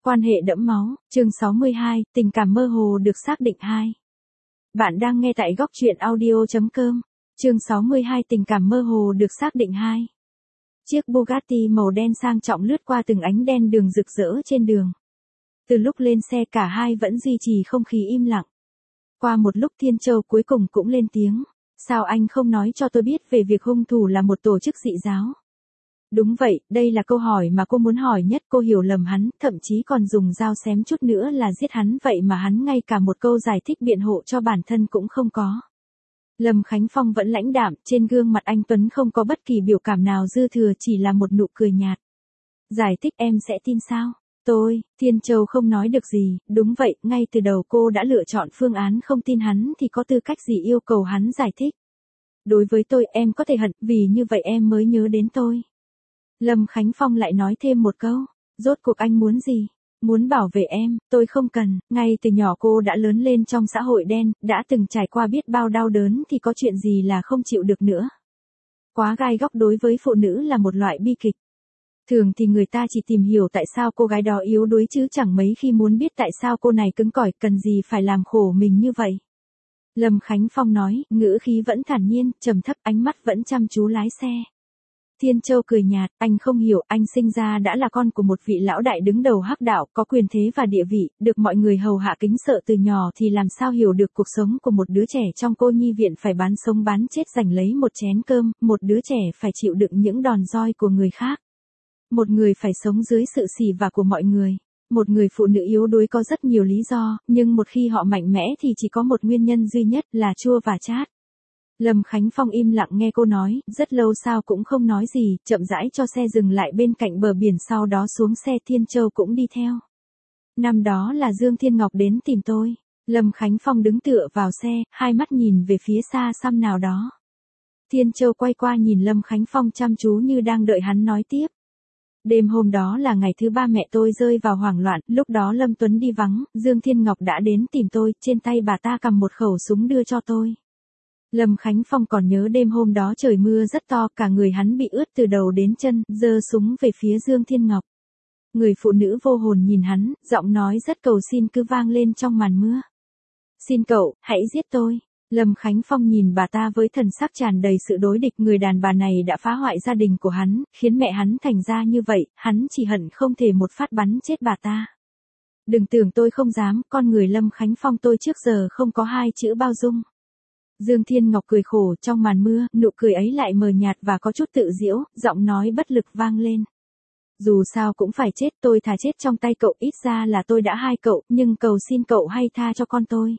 Quan hệ đẫm máu, chương 62, tình cảm mơ hồ được xác định 2. Bạn đang nghe tại góc truyện audio.com, chương 62 tình cảm mơ hồ được xác định 2. Chiếc Bugatti màu đen sang trọng lướt qua từng ánh đèn đường rực rỡ trên đường. Từ lúc lên xe cả hai vẫn duy trì không khí im lặng. Qua một lúc Thiên Châu cuối cùng cũng lên tiếng, sao anh không nói cho tôi biết về việc hung thủ là một tổ chức dị giáo? Đúng vậy, đây là câu hỏi mà cô muốn hỏi nhất. Cô hiểu lầm hắn, thậm chí còn dùng dao xém chút nữa là giết hắn, vậy mà hắn ngay cả một câu giải thích biện hộ cho bản thân cũng không có. Lâm Khánh Phong vẫn lãnh đạm, trên gương mặt anh Tuấn không có bất kỳ biểu cảm nào dư thừa, chỉ là một nụ cười nhạt. Giải thích em sẽ tin sao? Thiên Châu không nói được gì. Đúng vậy, ngay từ đầu cô đã lựa chọn phương án không tin hắn thì có tư cách gì yêu cầu hắn giải thích. Đối với tôi em có thể hận, vì như vậy em mới nhớ đến tôi. Lâm Khánh Phong lại nói thêm một câu, rốt cuộc anh muốn gì? Muốn bảo vệ em, tôi không cần. Ngay từ nhỏ cô đã lớn lên trong xã hội đen, đã từng trải qua biết bao đau đớn thì có chuyện gì là không chịu được nữa. Quá gai góc đối với phụ nữ là một loại bi kịch. Thường thì người ta chỉ tìm hiểu tại sao cô gái đó yếu đuối chứ chẳng mấy khi muốn biết tại sao cô này cứng cỏi, cần gì phải làm khổ mình như vậy. Lâm Khánh Phong nói, ngữ khí vẫn thản nhiên, trầm thấp, ánh mắt vẫn chăm chú lái xe. Thiên Châu cười nhạt, anh không hiểu, anh sinh ra đã là con của một vị lão đại đứng đầu hắc đạo, có quyền thế và địa vị, được mọi người hầu hạ kính sợ từ nhỏ thì làm sao hiểu được cuộc sống của một đứa trẻ trong cô nhi viện phải bán sống bán chết giành lấy một chén cơm, một đứa trẻ phải chịu đựng những đòn roi của người khác. Một người phải sống dưới sự xỉ vả của mọi người. Một người phụ nữ yếu đuối có rất nhiều lý do, nhưng một khi họ mạnh mẽ thì chỉ có một nguyên nhân duy nhất là chua và chát. Lâm Khánh Phong im lặng nghe cô nói, rất lâu sau cũng không nói gì, chậm rãi cho xe dừng lại bên cạnh bờ biển, sau đó xuống xe. Thiên Châu cũng đi theo. Năm đó là Dương Thiên Ngọc đến tìm tôi. Lâm Khánh Phong đứng tựa vào xe, hai mắt nhìn về phía xa xăm nào đó. Thiên Châu quay qua nhìn Lâm Khánh Phong chăm chú như đang đợi hắn nói tiếp. Đêm hôm đó là ngày thứ 3 mẹ tôi rơi vào hoảng loạn, lúc đó Lâm Tuấn đi vắng, Dương Thiên Ngọc đã đến tìm tôi, trên tay bà ta cầm một khẩu súng đưa cho tôi. Lâm Khánh Phong còn nhớ đêm hôm đó trời mưa rất to, cả người hắn bị ướt từ đầu đến chân, giơ súng về phía Dương Thiên Ngọc. Người phụ nữ vô hồn nhìn hắn, giọng nói rất cầu xin cứ vang lên trong màn mưa. Xin cậu, hãy giết tôi. Lâm Khánh Phong nhìn bà ta với thần sắc tràn đầy sự đối địch, người đàn bà này đã phá hoại gia đình của hắn, khiến mẹ hắn thành ra như vậy, hắn chỉ hận không thể một phát bắn chết bà ta. Đừng tưởng tôi không dám, con người Lâm Khánh Phong tôi trước giờ không có hai chữ bao dung. Dương Thiên Ngọc cười khổ trong màn mưa, nụ cười ấy lại mờ nhạt và có chút tự giễu, giọng nói bất lực vang lên. Dù sao cũng phải chết, tôi thà chết trong tay cậu, ít ra là tôi đã hai cậu, nhưng cầu xin cậu hay tha cho con tôi.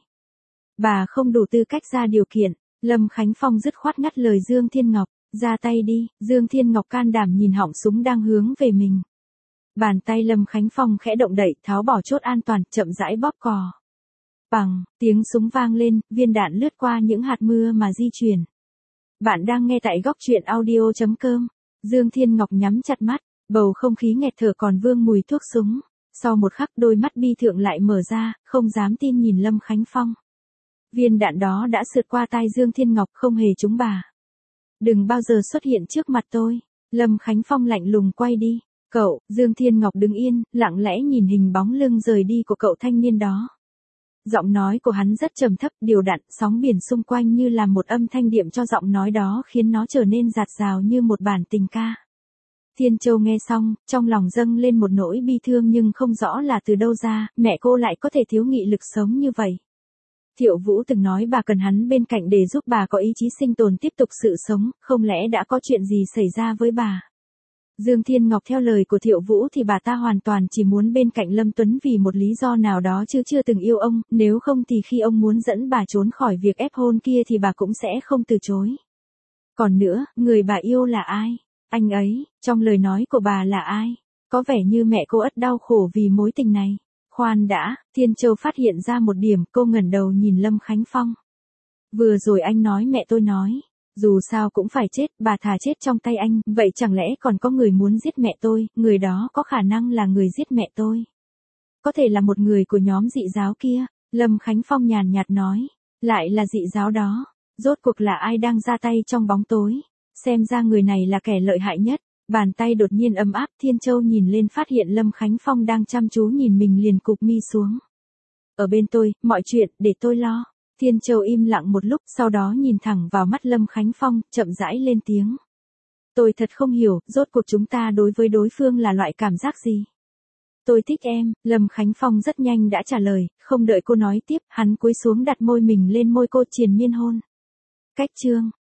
Bà không đủ tư cách ra điều kiện. Lâm Khánh Phong dứt khoát ngắt lời Dương Thiên Ngọc, ra tay đi. Dương Thiên Ngọc can đảm nhìn họng súng đang hướng về mình. Bàn tay Lâm Khánh Phong khẽ động đậy, tháo bỏ chốt an toàn, chậm rãi bóp cò. Bằng, tiếng súng vang lên, viên đạn lướt qua những hạt mưa mà di chuyển. Bạn đang nghe tại góc truyện audio.com. Dương Thiên Ngọc nhắm chặt mắt, bầu không khí nghẹt thở còn vương mùi thuốc súng. Sau một khắc đôi mắt bi thượng lại mở ra, không dám tin nhìn Lâm Khánh Phong. Viên đạn đó đã sượt qua tai Dương Thiên Ngọc, không hề trúng bà. Đừng bao giờ xuất hiện trước mặt tôi. Lâm Khánh Phong lạnh lùng quay đi. Cậu, Dương Thiên Ngọc đứng yên, lặng lẽ nhìn hình bóng lưng rời đi của cậu thanh niên đó. Giọng nói của hắn rất trầm thấp, điều đặn, sóng biển xung quanh như là một âm thanh điệm cho giọng nói đó, khiến nó trở nên dạt dào như một bản tình ca. Thiên Châu nghe xong, trong lòng dâng lên một nỗi bi thương nhưng không rõ là từ đâu ra, mẹ cô lại có thể thiếu nghị lực sống như vậy. Thiệu Vũ từng nói bà cần hắn bên cạnh để giúp bà có ý chí sinh tồn tiếp tục sự sống, không lẽ đã có chuyện gì xảy ra với bà? Dương Thiên Ngọc theo lời của Thiệu Vũ thì bà ta hoàn toàn chỉ muốn bên cạnh Lâm Tuấn vì một lý do nào đó chứ chưa từng yêu ông, nếu không thì khi ông muốn dẫn bà trốn khỏi việc ép hôn kia thì bà cũng sẽ không từ chối. Còn nữa, người bà yêu là ai? Anh ấy, trong lời nói của bà là ai? Có vẻ như mẹ cô ất đau khổ vì mối tình này. Khoan đã, Thiên Châu phát hiện ra một điểm, cô ngẩng đầu nhìn Lâm Khánh Phong. Vừa rồi anh nói mẹ tôi nói, dù sao cũng phải chết, bà thà chết trong tay anh, vậy chẳng lẽ còn có người muốn giết mẹ tôi, người đó có khả năng là người giết mẹ tôi. Có thể là một người của nhóm dị giáo kia, Lâm Khánh Phong nhàn nhạt nói, lại là dị giáo đó, rốt cuộc là ai đang ra tay trong bóng tối, xem ra người này là kẻ lợi hại nhất. Bàn tay đột nhiên ấm áp, Thiên Châu nhìn lên phát hiện Lâm Khánh Phong đang chăm chú nhìn mình liền cụp mi xuống. Ở bên tôi, mọi chuyện, để tôi lo. Thiên Châu im lặng một lúc, sau đó nhìn thẳng vào mắt Lâm Khánh Phong, chậm rãi lên tiếng. Tôi thật không hiểu, rốt cuộc chúng ta đối với đối phương là loại cảm giác gì? Tôi thích em, Lâm Khánh Phong rất nhanh đã trả lời, không đợi cô nói tiếp, hắn cúi xuống đặt môi mình lên môi cô triền miên hôn. Cách chương